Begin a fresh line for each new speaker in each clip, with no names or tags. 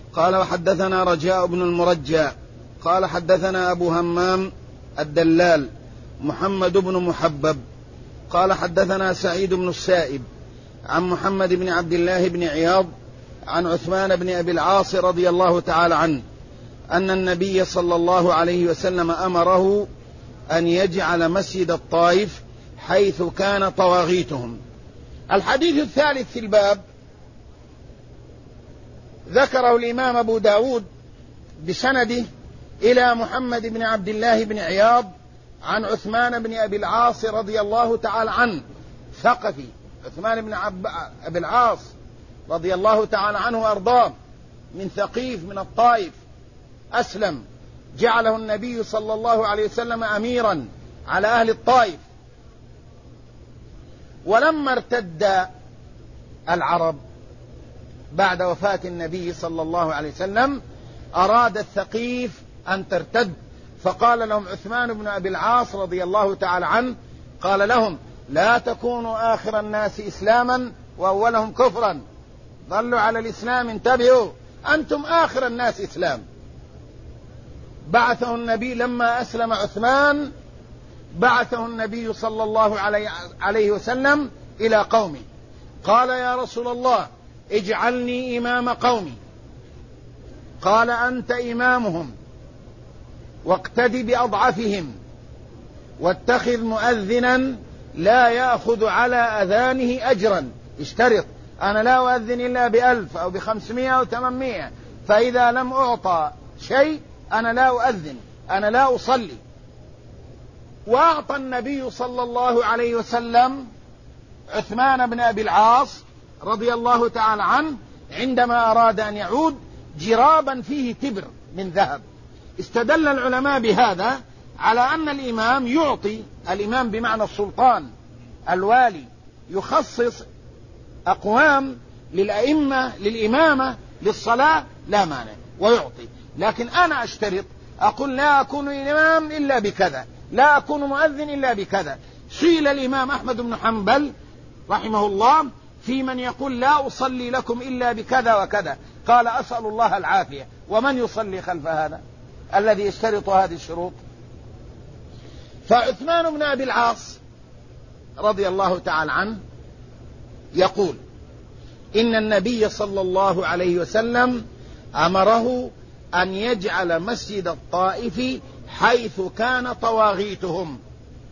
قال وحدثنا رجاء بن المرجى قال حدثنا أبو همام الدلال محمد بن محبب قال حدثنا سعيد بن السائب عن محمد بن عبد الله بن عياض عن عثمان بن أبي العاص رضي الله تعالى عنه أن النبي صلى الله عليه وسلم أمره أن يجعل مسجد الطائف حيث كان طواغيتهم. الحديث الثالث في الباب ذكره الإمام أبو داود بسنده إلى محمد بن عبد الله بن عياض عن عثمان بن أبي العاص رضي الله تعالى عنه ثقفي. عثمان بن أبي العاص رضي الله تعالى عنه وأرضاه من ثقيف من الطائف، أسلم، جعله النبي صلى الله عليه وسلم أميرا على أهل الطائف. ولما ارتد العرب بعد وفاة النبي صلى الله عليه وسلم أراد الثقيف أن ترتد، فقال لهم عثمان بن أبي العاص رضي الله تعالى عنه، قال لهم: لا تكونوا آخر الناس إسلاما وأولهم كفرا، ظلوا على الإسلام، انتبهوا، أنتم آخر الناس إسلام. بعثه النبي لما أسلم عثمان، بعثه النبي صلى الله عليه وسلم إلى قومه، قال: يا رسول الله اجعلني إمام قومي. قال: أنت إمامهم، واقتد بأضعفهم، واتخذ مؤذنا لا يأخذ على أذانه أجرا. اشترط، أنا لا أؤذن إلا ب1000 أو ب500 أو 800، فإذا لم أعطى شيء أنا لا أؤذن، أنا لا أصلي. وأعطى النبي صلى الله عليه وسلم عثمان بن أبي العاص رضي الله تعالى عنه عندما أراد أن يعود جرابا فيه تبر من ذهب. استدل العلماء بهذا على أن الإمام يعطي، الإمام بمعنى السلطان الوالي، يخصص أقوام للأئمة للإمامة للصلاة لا مانع ويعطي. لكن أنا أشترط، أقول لا أكون إمام إلا بكذا، لا أكون مؤذن إلا بكذا. سئل الإمام أحمد بن حنبل رحمه الله في من يقول لا أصلي لكم إلا بكذا وكذا، قال: أسأل الله العافية، ومن يصلي خلف هذا الذي يشترط هذه الشروط؟ فعثمان بن أبي العاص رضي الله تعالى عنه يقول: إن النبي صلى الله عليه وسلم أمره أن يجعل مسجد الطائف حيث كان طواغيتهم.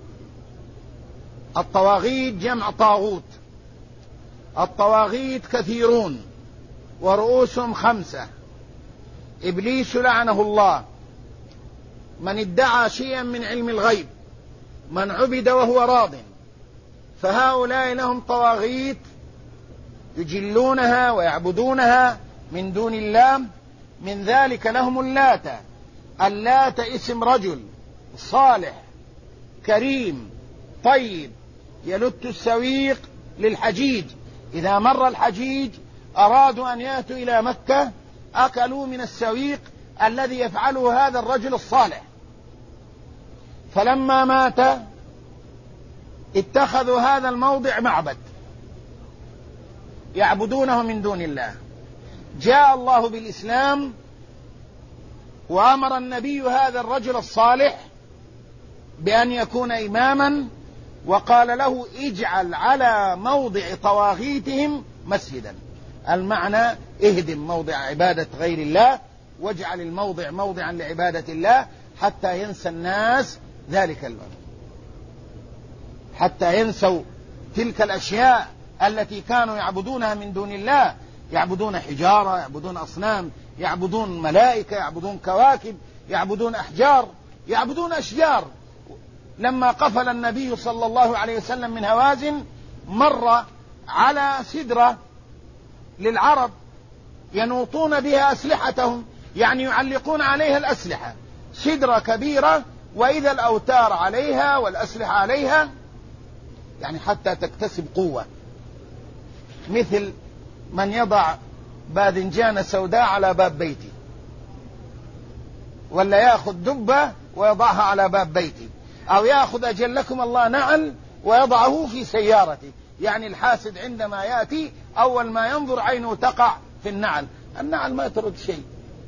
الطواغيت جمع طاغوت، الطواغيت كثيرون ورؤوسهم 5. إبليس لعنه الله، من ادعى شيئا من علم الغيب، من عبد وهو راض، فهؤلاء لهم طواغيت يجلونها ويعبدونها من دون الله. من ذلك لهم اللات اسم رجل صالح كريم طيب يلت السويق للحجيج، إذا مر الحجيج أرادوا أن يأتوا إلى مكة أكلوا من السويق الذي يفعله هذا الرجل الصالح. فلما مات اتخذوا هذا الموضع معبد يعبدونه من دون الله. جاء الله بالإسلام وأمر النبي هذا الرجل الصالح بأن يكون إماما، وقال له: اجعل على موضع طواغيتهم مسجدا. المعنى اهدم موضع عبادة غير الله واجعل الموضع موضعا لعبادة الله، حتى ينسى الناس ذلك الموضع، حتى ينسوا تلك الأشياء التي كانوا يعبدونها من دون الله، يعبدون حجارة، يعبدون أصنام، يعبدون ملائكة، يعبدون كواكب، يعبدون أحجار، يعبدون أشجار. لما قفل النبي صلى الله عليه وسلم من هوازن مر على سدرة للعرب ينوطون بها أسلحتهم، يعني يعلقون عليها الأسلحة، سدرة كبيرة وإذا الأوتار عليها والأسلحة عليها، يعني حتى تكتسب قوة، مثل من يضع باذنجان سوداء على باب بيتي، ولا يأخذ دبة ويضعها على باب بيتي، أو يأخذ أجلكم الله نعل ويضعه في سيارته. يعني الحاسد عندما يأتي أول ما ينظر عينه تقع في النعل، النعل ما ترد شيء.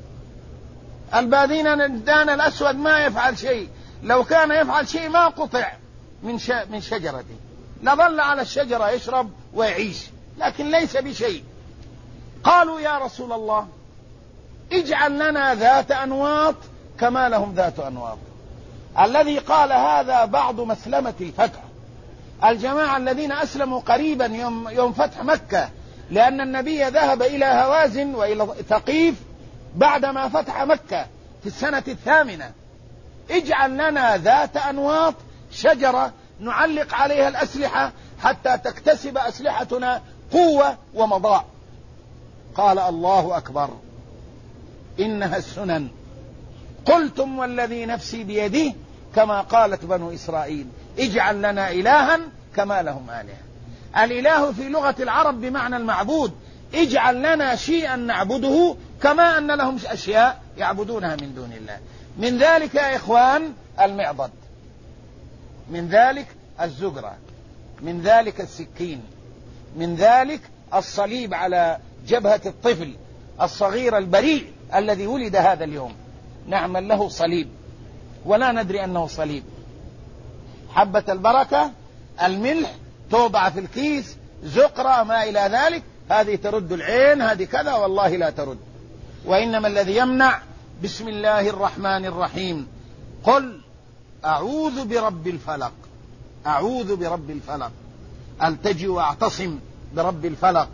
الباذين الأسود ما يفعل شيء، لو كان يفعل شيء ما قطع من شجرته، لظل على الشجرة يشرب ويعيش، لكن ليس بشيء. قالوا يا رسول الله اجعل لنا ذات أنواط كما لهم ذات أنواط. الذي قال هذا بعض مسلمة الفتح، الجماعة الذين أسلموا قريبا يوم فتح مكة، لأن النبي ذهب إلى هوازن وإلى ثقيف بعدما فتح مكة في السنة 8. اجعل لنا ذات أنواط، شجرة نعلق عليها الأسلحة حتى تكتسب أسلحتنا قوة ومضاء. قال الله أكبر إنها السنن، قلتم والذي نفسي بيده كما قالت بنو إسرائيل اجعل لنا إلها كما لهم آلهة. الإله في لغة العرب بمعنى المعبود، اجعل لنا شيئا نعبده كما أن لهم أشياء يعبدونها من دون الله. من ذلك يا إخوان المعضد، من ذلك الزجرة، من ذلك السكين، من ذلك الصليب على جبهة الطفل الصغير البريء الذي ولد هذا اليوم، نعمل له صليب ولا ندري أنه صليب. حبة البركة، الملح توضع في الكيس، زقرة ما إلى ذلك، هذه ترد العين، هذه كذا، والله لا ترد. وإنما الذي يمنع بسم الله الرحمن الرحيم، قل أعوذ برب الفلق، أعوذ برب الفلق، ألتجئ وأعتصم برب الفلق،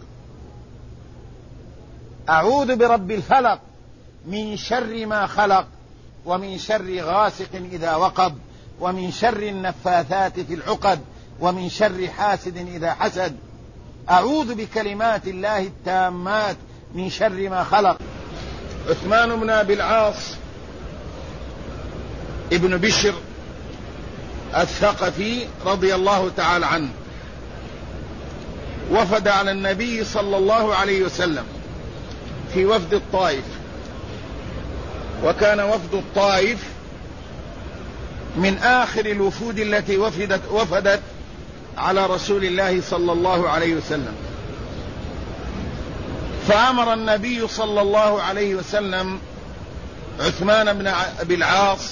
أعوذ برب الفلق من شر ما خلق، ومن شر غاسق إذا وقب، ومن شر النفاثات في العقد، ومن شر حاسد إذا حسد، أعوذ بكلمات الله التامات من شر ما خلق. عثمان بن أبي العاص ابن بشر الثقفي رضي الله تعالى عنه وفد على النبي صلى الله عليه وسلم في وفد الطائف، وكان وفد الطائف من آخر الوفود التي وفدت على رسول الله صلى الله عليه وسلم. فأمر النبي صلى الله عليه وسلم عثمان بن أبي العاص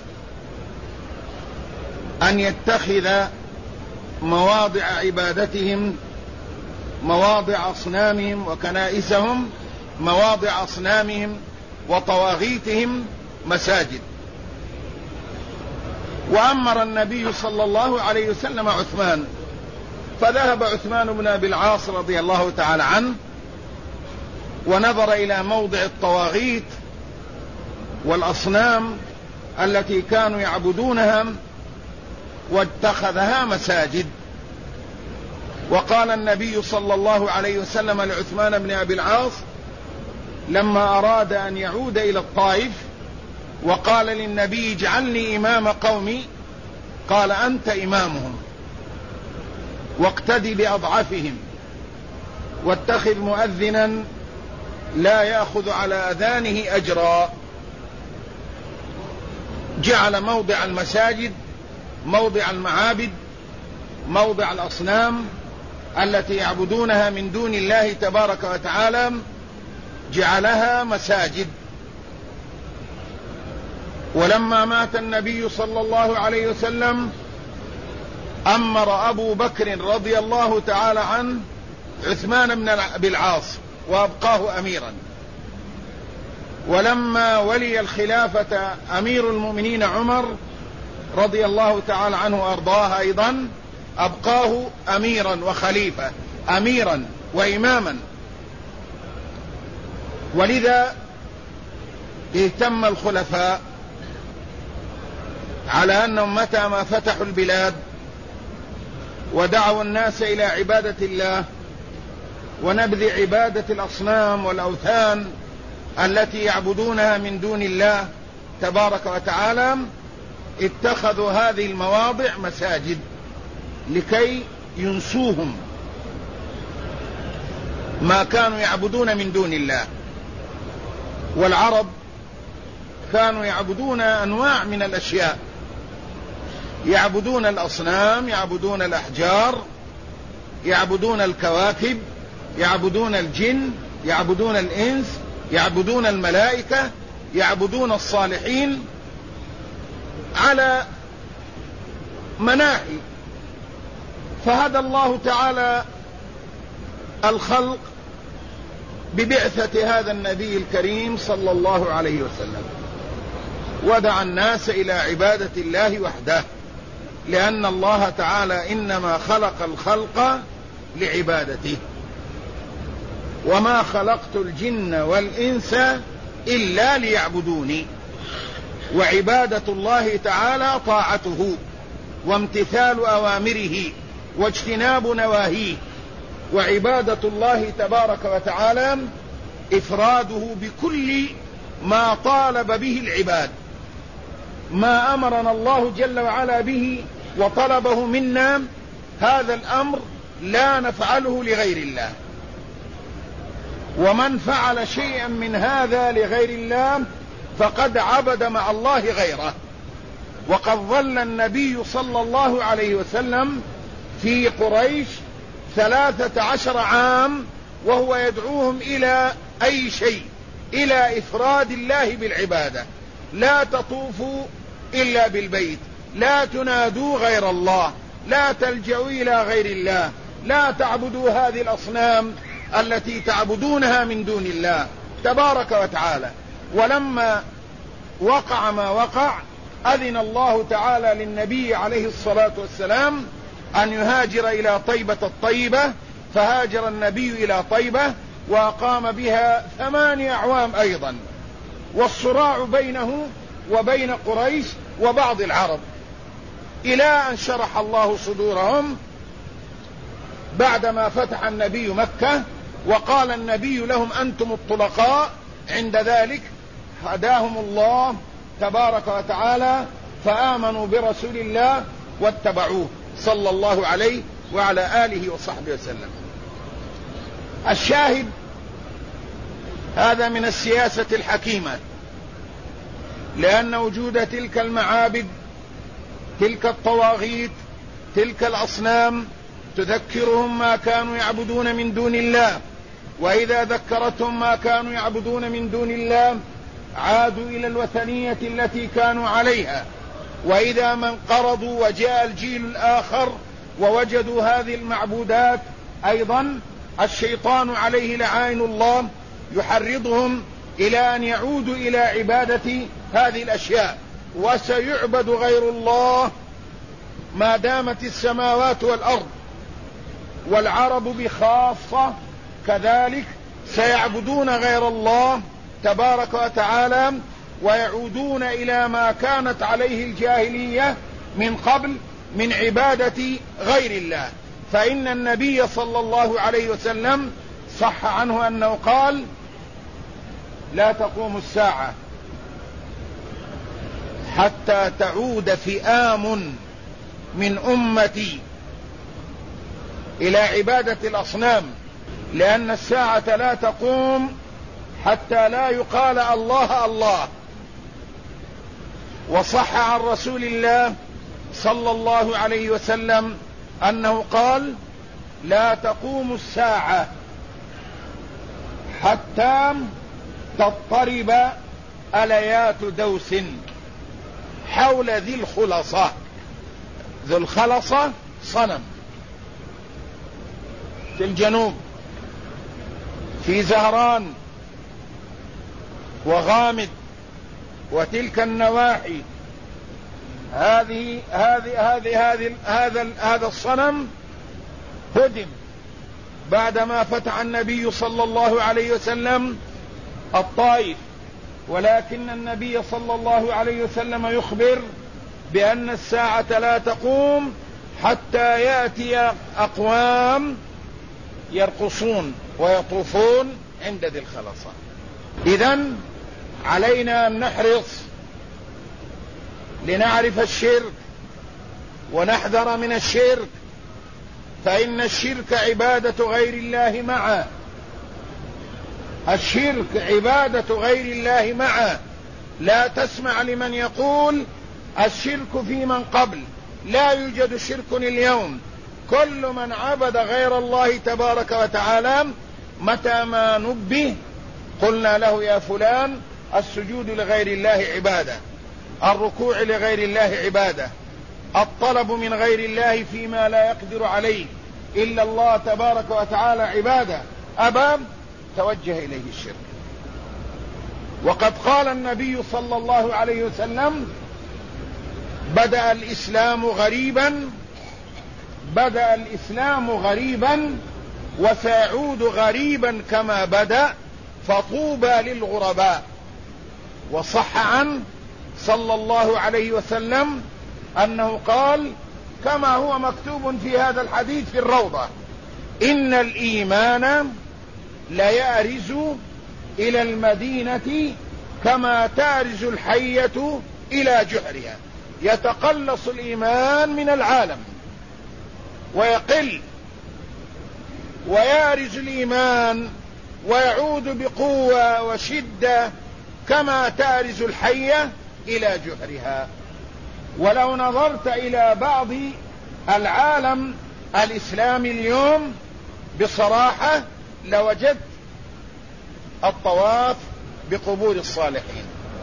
أن يتخذ مواضع عبادتهم، مواضع أصنامهم وكنائسهم، مواضع أصنامهم وطواغيتهم مساجد. وأمر النبي صلى الله عليه وسلم عثمان، فذهب عثمان بن أبي العاص رضي الله تعالى عنه ونظر إلى موضع الطواغيت والأصنام التي كانوا يعبدونها واتخذها مساجد. وقال النبي صلى الله عليه وسلم لعثمان بن أبي العاص لما أراد أن يعود إلى الطائف وقال للنبي اجعلني إمام قومي، قال أنت إمامهم، واقتدي بأضعفهم، واتخذ مؤذنا لا يأخذ على أذانه أجرا. جعل موضع المساجد، موضع المعابد، موضع الأصنام التي يعبدونها من دون الله تبارك وتعالى، جعلها مساجد. ولما مات النبي صلى الله عليه وسلم أمر أبو بكر رضي الله تعالى عنه عثمان بن أبي العاص وأبقاه أميرا. ولما ولي الخلافة أمير المؤمنين عمر رضي الله تعالى عنه وأرضاه أيضا أبقاه أميرا وخليفة، أميرا وإماما. ولذا اهتم الخلفاء على أنهم متى ما فتحوا البلاد ودعوا الناس إلى عبادة الله ونبذ عبادة الأصنام والأوثان التي يعبدونها من دون الله تبارك وتعالى، اتخذوا هذه المواضع مساجد لكي ينسوهم ما كانوا يعبدون من دون الله. والعرب كانوا يعبدون أنواع من الأشياء، يعبدون الأصنام، يعبدون الأحجار، يعبدون الكواكب، يعبدون الجن، يعبدون الإنس، يعبدون الملائكة، يعبدون الصالحين على مناحي. فهدى الله تعالى الخلق ببعثة هذا النبي الكريم صلى الله عليه وسلم، ودعا الناس إلى عبادة الله وحده، لأن الله تعالى إنما خلق الخلق لعبادته. وما خلقت الجن والإنس إلا ليعبدوني. وعبادة الله تعالى طاعته وامتثال أوامره واجتناب نواهيه. وعبادة الله تبارك وتعالى إفراده بكل ما طالب به العباد. ما أمرنا الله جل وعلا به وطلبه منا، هذا الأمر لا نفعله لغير الله. ومن فعل شيئا من هذا لغير الله فقد عبد مع الله غيره. وقد ظل النبي صلى الله عليه وسلم في قريش 13 عام وهو يدعوهم إلى أي شيء، إلى إفراد الله بالعبادة. لا تطوفوا إلا بالبيت، لا تنادوا غير الله، لا تلجأوا إلى غير الله، لا تعبدوا هذه الأصنام التي تعبدونها من دون الله تبارك وتعالى. ولما وقع ما وقع أذن الله تعالى للنبي عليه الصلاة والسلام أن يهاجر إلى طيبة الطيبة، فهاجر النبي إلى طيبة وقام بها 8 أعوام أيضا، والصراع بينه وبين قريش وبعض العرب، إلى أن شرح الله صدورهم بعدما فتح النبي مكة وقال النبي لهم أنتم الطلقاء. عند ذلك هداهم الله تبارك وتعالى فآمنوا برسول الله واتبعوه صلى الله عليه وعلى آله وصحبه وسلم. الشاهد هذا من السياسة الحكيمة، لأن وجود تلك المعابد، تلك الطواغيت، تلك الأصنام تذكرهم ما كانوا يعبدون من دون الله، وإذا ذكرتهم ما كانوا يعبدون من دون الله عادوا إلى الوثنية التي كانوا عليها. وإذا ما انقرضوا وجاء الجيل الآخر ووجدوا هذه المعبودات أيضا، الشيطان عليه لعائن الله يحرضهم إلى أن يعودوا إلى عبادة هذه الأشياء. وسيعبد غير الله ما دامت السماوات والأرض، والعرب بخاصة كذلك سيعبدون غير الله تبارك وتعالى، ويعودون إلى ما كانت عليه الجاهلية من قبل من عبادة غير الله. فإن النبي صلى الله عليه وسلم صح عنه أنه قال: لا تقوم الساعة حتى تعود فئام من أمتي إلى عبادة الأصنام، لأن الساعة لا تقوم حتى لا يقال الله الله. وصح عن رسول الله صلى الله عليه وسلم أنه قال: لا تقوم الساعة حتى تضطرب أليات دوس حول ذي الخلصة. ذو الخلصة صنم في الجنوب، في زهران وغامد وتلك النواحي. هذا الصنم هدم بعدما فتح النبي صلى الله عليه وسلم الطائف، ولكن النبي صلى الله عليه وسلم يخبر بأن الساعة لا تقوم حتى يأتي أقوام يرقصون ويطوفون عند ذي الخلصة. إذن علينا أن نحرص لنعرف الشرك ونحذر من الشرك، فإن الشرك عبادة غير الله معه. الشرك عبادة غير الله معه. لا تسمع لمن يقول الشرك في من قبل. لا يوجد شرك اليوم. كل من عبد غير الله تبارك وتعالى متى ما نبه قلنا له يا فلان السجود لغير الله عبادة، الركوع لغير الله عبادة، الطلب من غير الله فيما لا يقدر عليه إلا الله تبارك وتعالى عبادة، أبى توجه إليه الشرك. وقد قال النبي صلى الله عليه وسلم: بدأ الإسلام غريبا وسيعود غريبا كما بدأ فطوبى للغرباء. وصح عنه صلى الله عليه وسلم أنه قال كما هو مكتوب في هذا الحديث في الروضة: إن الإيمان ليأرز إلى المدينة كما تأرز الحية إلى جحرها. يتقلص الإيمان من العالم ويقل، ويأرز الإيمان ويعود بقوة وشدة كما تأرز الحية إلى جحرها. ولو نظرت إلى بعض العالم الإسلامي اليوم بصراحة لوجدت الطواف بقبور الصالحين،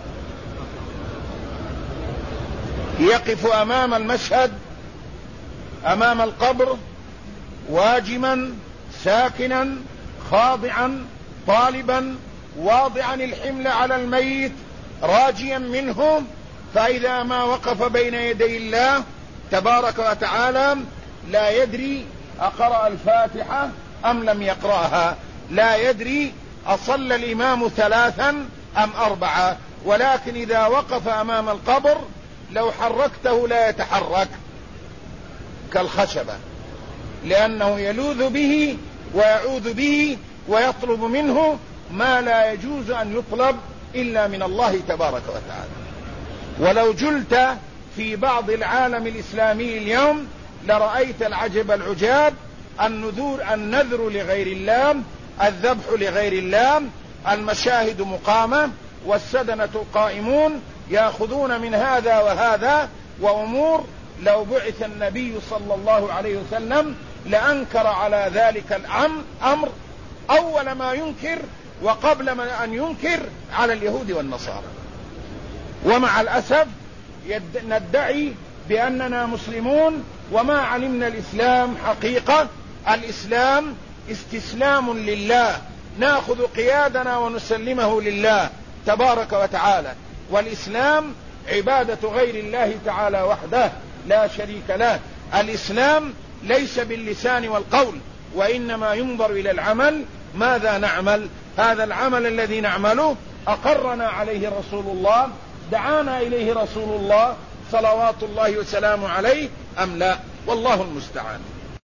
يقف أمام المشهد أمام القبر واجما ساكنا خاضعا طالبا واضعا الحمل على الميت راجيا منه، فإذا ما وقف بين يدي الله تبارك وتعالى لا يدري أقرأ الفاتحة أم لم يقرأها، لا يدري أصلى الإمام 3 أم 4، ولكن إذا وقف أمام القبر لو حركته لا يتحرك كالخشبة، لأنه يلوذ به ويعوذ به ويطلب منه ما لا يجوز أن يطلب إلا من الله تبارك وتعالى. ولو جلت في بعض العالم الإسلامي اليوم لرأيت العجب العجاب: النذر لغير الله، الذبح لغير الله، المشاهد مقامة والسدنة قائمون يأخذون من هذا وهذا، وأمور لو بعث النبي صلى الله عليه وسلم لأنكر على ذلك الأمر أول ما ينكر وقبل ما أن ينكر على اليهود والنصارى. ومع الأسف ندعي بأننا مسلمون وما علمنا الإسلام حقيقة. الإسلام استسلام لله، نأخذ قيادنا ونسلمه لله تبارك وتعالى. والإسلام عبادة غير الله تعالى وحده لا شريك له. الإسلام ليس باللسان والقول، وإنما ينظر إلى العمل. ماذا نعمل؟ هذا العمل الذي نعمله أقرنا عليه رسول الله، دعانا إليه رسول الله صلوات الله وسلامه عليه أم لا؟ والله المستعان.